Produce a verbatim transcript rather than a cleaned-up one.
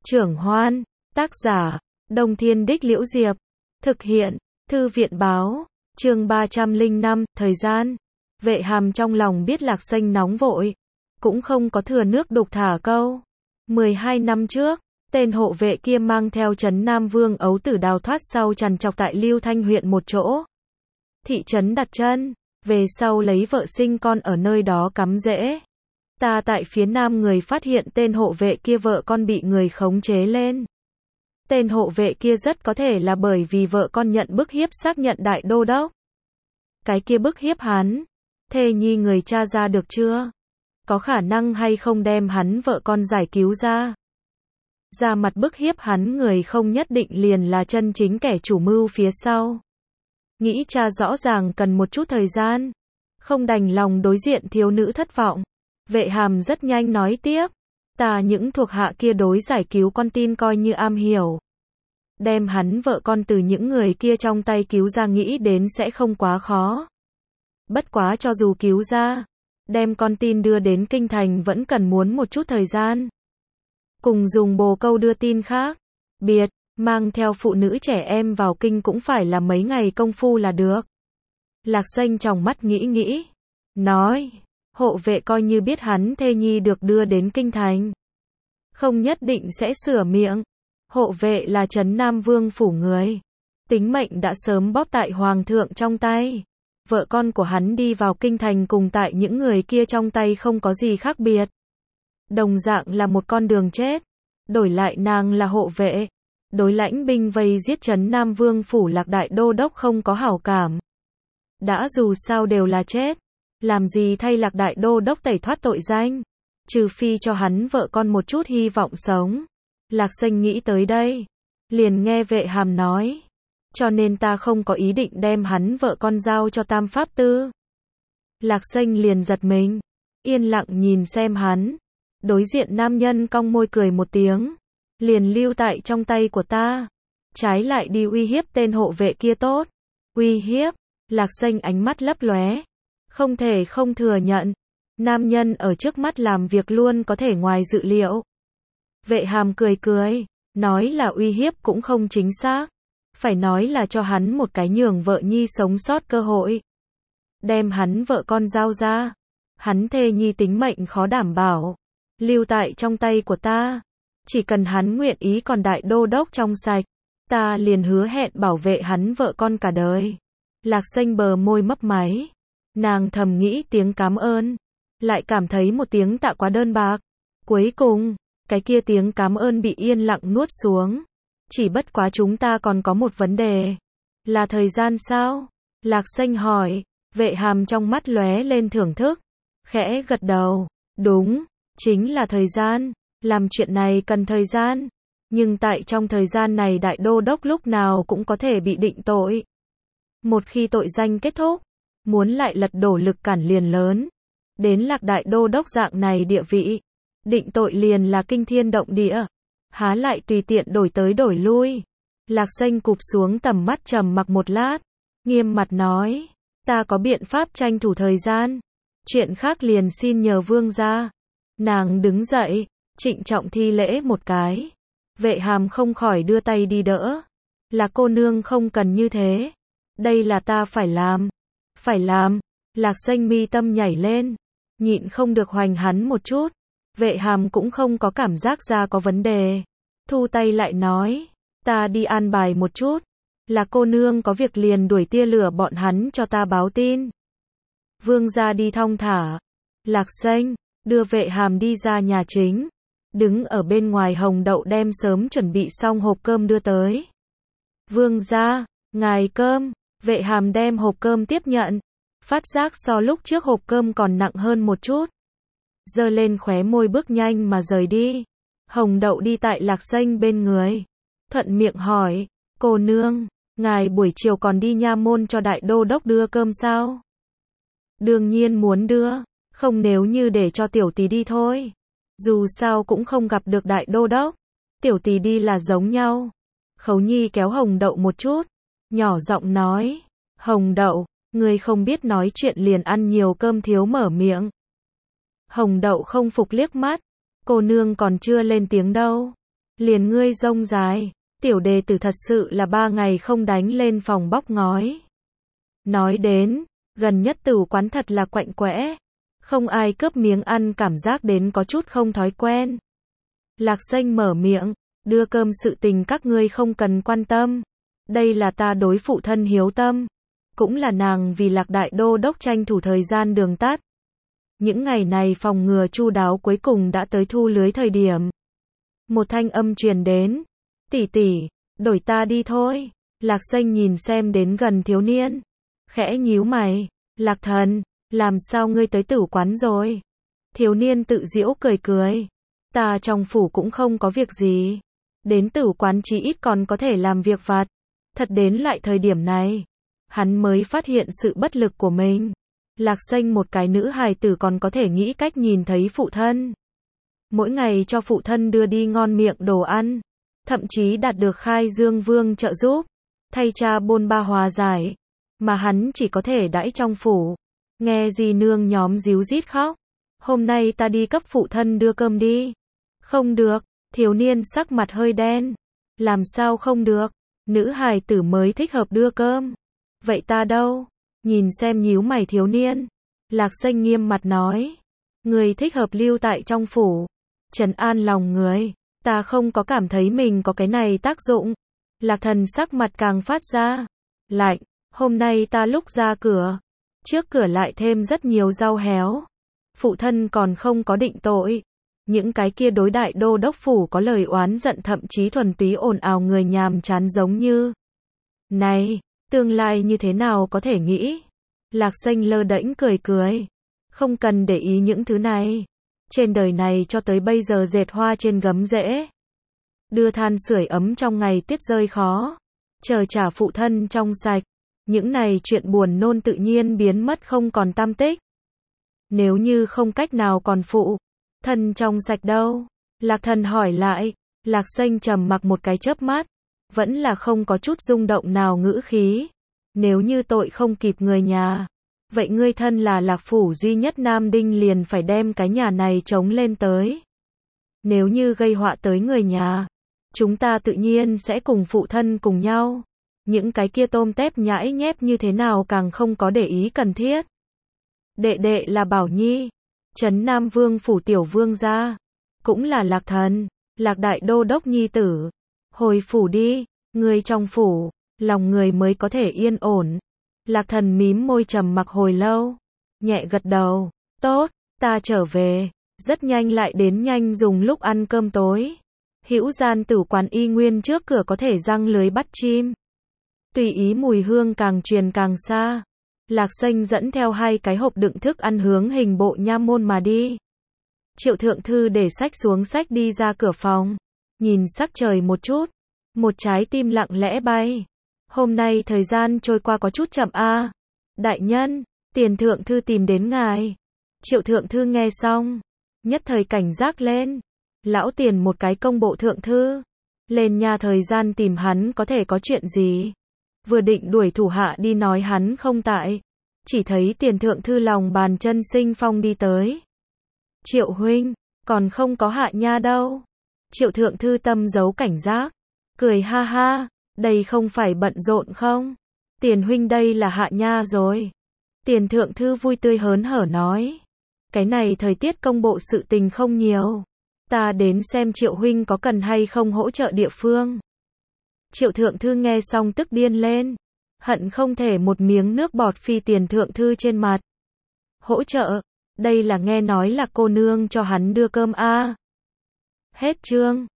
Trưởng Hoan, tác giả, Đông Thiên Đích Liễu Diệp, thực hiện, Thư viện Báo, chương ba trăm lẻ năm, thời gian. Vệ Hàm trong lòng biết Lạc Xanh nóng vội, cũng không có thừa nước đục thả câu. mười hai năm trước, tên hộ vệ kia mang theo trấn Nam Vương ấu tử đào thoát sau trằn trọc tại Lưu Thanh huyện một chỗ. Thị trấn đặt chân, về sau lấy vợ sinh con ở nơi đó cắm rễ. Ta tại phía nam người phát hiện tên hộ vệ kia vợ con bị người khống chế lên. Tên hộ vệ kia rất có thể là bởi vì vợ con nhận bức hiếp xác nhận đại đô đốc. Cái kia bức hiếp hắn, thê nhi người cha ra được chưa? Có khả năng hay không đem hắn vợ con giải cứu ra? Ra mặt bức hiếp hắn người không nhất định liền là chân chính kẻ chủ mưu phía sau. Nghĩ cha rõ ràng cần một chút thời gian. Không đành lòng đối diện thiếu nữ thất vọng. Vệ Hàm rất nhanh nói tiếp. Ta những thuộc hạ kia đối giải cứu con tin coi như am hiểu. Đem hắn vợ con từ những người kia trong tay cứu ra nghĩ đến sẽ không quá khó. Bất quá cho dù cứu ra, đem con tin đưa đến kinh thành vẫn cần muốn một chút thời gian. Cùng dùng bồ câu đưa tin khác biệt, mang theo phụ nữ trẻ em vào kinh cũng phải là mấy ngày công phu là được. Lạc Xanh trong mắt nghĩ nghĩ, nói, hộ vệ coi như biết hắn thê nhi được đưa đến kinh thành, không nhất định sẽ sửa miệng. Hộ vệ là trấn Nam Vương phủ người, tính mệnh đã sớm bóp tại hoàng thượng trong tay. Vợ con của hắn đi vào kinh thành cùng tại những người kia trong tay không có gì khác biệt. Đồng dạng là một con đường chết. Đổi lại nàng là hộ vệ, đối lãnh binh vây giết trấn Nam Vương phủ Lạc đại đô đốc không có hảo cảm. Đã dù sao đều là chết, làm gì thay Lạc đại đô đốc tẩy thoát tội danh, trừ phi cho hắn vợ con một chút hy vọng sống. Lạc Xanh nghĩ tới đây, liền nghe Vệ Hàm nói, cho nên ta không có ý định đem hắn vợ con giao cho Tam Pháp Tư. Lạc Xanh liền giật mình, yên lặng nhìn xem hắn. Đối diện nam nhân cong môi cười một tiếng, liền lưu tại trong tay của ta, trái lại đi uy hiếp tên hộ vệ kia tốt. Uy hiếp? Lạc Xanh ánh mắt lấp lóe, không thể không thừa nhận, nam nhân ở trước mắt làm việc luôn có thể ngoài dự liệu. Vệ Hàm cười cười, nói là uy hiếp cũng không chính xác, phải nói là cho hắn một cái nhường vợ nhi sống sót cơ hội. Đem hắn vợ con giao ra, hắn thê nhi tính mệnh khó đảm bảo, lưu tại trong tay của ta, chỉ cần hắn nguyện ý còn đại đô đốc trong sạch, ta liền hứa hẹn bảo vệ hắn vợ con cả đời. Lạc Xanh bờ môi mấp máy, nàng thầm nghĩ tiếng cảm ơn, lại cảm thấy một tiếng tạ quá đơn bạc. Cuối cùng, cái kia tiếng cảm ơn bị yên lặng nuốt xuống. Chỉ bất quá chúng ta còn có một vấn đề. Là thời gian sao? Lạc Xanh hỏi. Vệ Hàm trong mắt lóe lên thưởng thức, khẽ gật đầu. Đúng, chính là thời gian. Làm chuyện này cần thời gian. Nhưng tại trong thời gian này đại đô đốc lúc nào cũng có thể bị định tội. Một khi tội danh kết thúc, muốn lại lật đổ lực cản liền lớn. Đến Lạc đại đô đốc dạng này địa vị, định tội liền là kinh thiên động địa, há lại tùy tiện đổi tới đổi lui. Lạc Xanh cụp xuống tầm mắt trầm mặc một lát, nghiêm mặt nói, ta có biện pháp tranh thủ thời gian, chuyện khác liền xin nhờ vương gia. Nàng đứng dậy, trịnh trọng thi lễ một cái. Vệ Hàm không khỏi đưa tay đi đỡ. Là cô nương không cần như thế, đây là ta phải làm. Phải làm? Lạc Xanh mi tâm nhảy lên, nhịn không được hoành hắn một chút. Vệ Hàm cũng không có cảm giác ra có vấn đề, thu tay lại nói, ta đi an bài một chút, là cô nương có việc liền đuổi tia lửa bọn hắn cho ta báo tin. Vương gia đi thong thả. Lạc Xanh đưa Vệ Hàm đi ra nhà chính, đứng ở bên ngoài Hồng Đậu đem sớm chuẩn bị xong hộp cơm đưa tới. Vương gia, ngài cơm. Vệ Hàm đem hộp cơm tiếp nhận, phát giác so lúc trước hộp cơm còn nặng hơn một chút. Giơ lên khóe môi bước nhanh mà rời đi. Hồng Đậu đi tại Lạc Xanh bên người, thuận miệng hỏi, cô nương, ngài buổi chiều còn đi nha môn cho đại đô đốc đưa cơm sao? Đương nhiên muốn đưa, không nếu như để cho tiểu tỷ đi thôi. Dù sao cũng không gặp được đại đô đốc, tiểu tỷ đi là giống nhau. Khấu Nhi kéo Hồng Đậu một chút, nhỏ giọng nói, Hồng Đậu, ngươi không biết nói chuyện liền ăn nhiều cơm thiếu mở miệng. Hồng Đậu không phục liếc mắt, cô nương còn chưa lên tiếng đâu. Liền ngươi rông dài, tiểu đề tử thật sự là ba ngày không đánh lên phòng bóc ngói. Nói đến, gần nhất tử quán thật là quạnh quẽ, không ai cướp miếng ăn cảm giác đến có chút không thói quen. Lạc Xanh mở miệng, đưa cơm sự tình các ngươi không cần quan tâm. Đây là ta đối phụ thân hiếu tâm, cũng là nàng vì Lạc đại đô đốc tranh thủ thời gian đường tắt. Những ngày này phòng ngừa chu đáo cuối cùng đã tới thu lưới thời điểm. Một thanh âm truyền đến, tỷ tỷ, đổi ta đi thôi. Lạc Xanh nhìn xem đến gần thiếu niên, khẽ nhíu mày, Lạc thần, làm sao ngươi tới tử quán rồi? Thiếu niên tự giễu cười cười, ta trong phủ cũng không có việc gì, đến tử quán chí ít còn có thể làm việc vặt. Thật đến lại thời điểm này, hắn mới phát hiện sự bất lực của mình. Lạc Xanh một cái nữ hài tử còn có thể nghĩ cách nhìn thấy phụ thân. Mỗi ngày cho phụ thân đưa đi ngon miệng đồ ăn, thậm chí đạt được Khai Dương Vương trợ giúp, thay cha bôn ba hòa giải, mà hắn chỉ có thể đãi trong phủ, nghe dì nương nhóm díu dít khóc. Hôm nay ta đi cấp phụ thân đưa cơm đi. Không được, thiếu niên sắc mặt hơi đen. Làm sao không được, nữ hài tử mới thích hợp đưa cơm. Vậy ta đâu? Nhìn xem nhíu mày thiếu niên, Lạc Xanh nghiêm mặt nói, người thích hợp lưu tại trong phủ, trấn an lòng người, ta không có cảm thấy mình có cái này tác dụng. Lạc thần sắc mặt càng phát ra lạnh, hôm nay ta lúc ra cửa, trước cửa lại thêm rất nhiều rau héo. Phụ thân còn không có định tội. Những cái kia đối đại đô đốc phủ có lời oán giận thậm chí thuần túy ồn ào người nhàm chán giống như. Này, tương lai như thế nào có thể nghĩ? Lạc Xanh lơ đễnh cười cười. Không cần để ý những thứ này. Trên đời này cho tới bây giờ dệt hoa trên gấm rễ. Đưa than sưởi ấm trong ngày tuyết rơi khó. Chờ trả phụ thân trong sạch. Những này chuyện buồn nôn tự nhiên biến mất không còn tăm tích. Nếu như không cách nào còn phụ thân trong sạch đâu? Lạc thần hỏi lại. Lạc Xanh trầm mặc một cái chớp mắt, vẫn là không có chút rung động nào ngữ khí. Nếu như tội không kịp người nhà, vậy ngươi thân là Lạc phủ duy nhất nam đinh liền phải đem cái nhà này chống lên tới. Nếu như gây họa tới người nhà, chúng ta tự nhiên sẽ cùng phụ thân cùng nhau. Những cái kia tôm tép nhãi nhép như thế nào càng không có để ý cần thiết. Đệ đệ là Bảo Nhi, trấn Nam Vương phủ tiểu vương gia, cũng là Lạc thần, Lạc đại đô đốc nhi tử. Hồi phủ đi, người trong phủ, lòng người mới có thể yên ổn. Lạc thần mím môi trầm mặc hồi lâu, nhẹ gật đầu, tốt, ta trở về. Rất nhanh lại đến nhanh dùng lúc ăn cơm tối. Hữu gian tử quán y nguyên trước cửa có thể giăng lưới bắt chim. Tùy ý mùi hương càng truyền càng xa. Lạc Xanh dẫn theo hai cái hộp đựng thức ăn hướng hình bộ nha môn mà đi. Triệu thượng thư để sách xuống sách đi ra cửa phòng. Nhìn sắc trời một chút. Một trái tim lặng lẽ bay. Hôm nay thời gian trôi qua có chút chậm a. À. Đại nhân, tiền thượng thư tìm đến ngài. Triệu thượng thư nghe xong, nhất thời cảnh giác lên. Lão tiền một cái công bộ thượng thư. Lên nhà thời gian tìm hắn có thể có chuyện gì? Vừa định đuổi thủ hạ đi nói hắn không tại. Chỉ thấy tiền thượng thư lòng bàn chân sinh phong đi tới. Triệu huynh, còn không có hạ nha đâu. Triệu thượng thư tâm giấu cảnh giác. Cười ha ha, đây không phải bận rộn không? Tiền huynh đây là hạ nha rồi. Tiền thượng thư vui tươi hớn hở nói. Cái này thời tiết công bộ sự tình không nhiều. Ta đến xem Triệu huynh có cần hay không hỗ trợ địa phương. Triệu thượng thư nghe xong tức điên lên. Hận không thể một miếng nước bọt phi tiền thượng thư trên mặt. Hỗ trợ, đây là nghe nói là cô nương cho hắn đưa cơm a. À. Hết chương.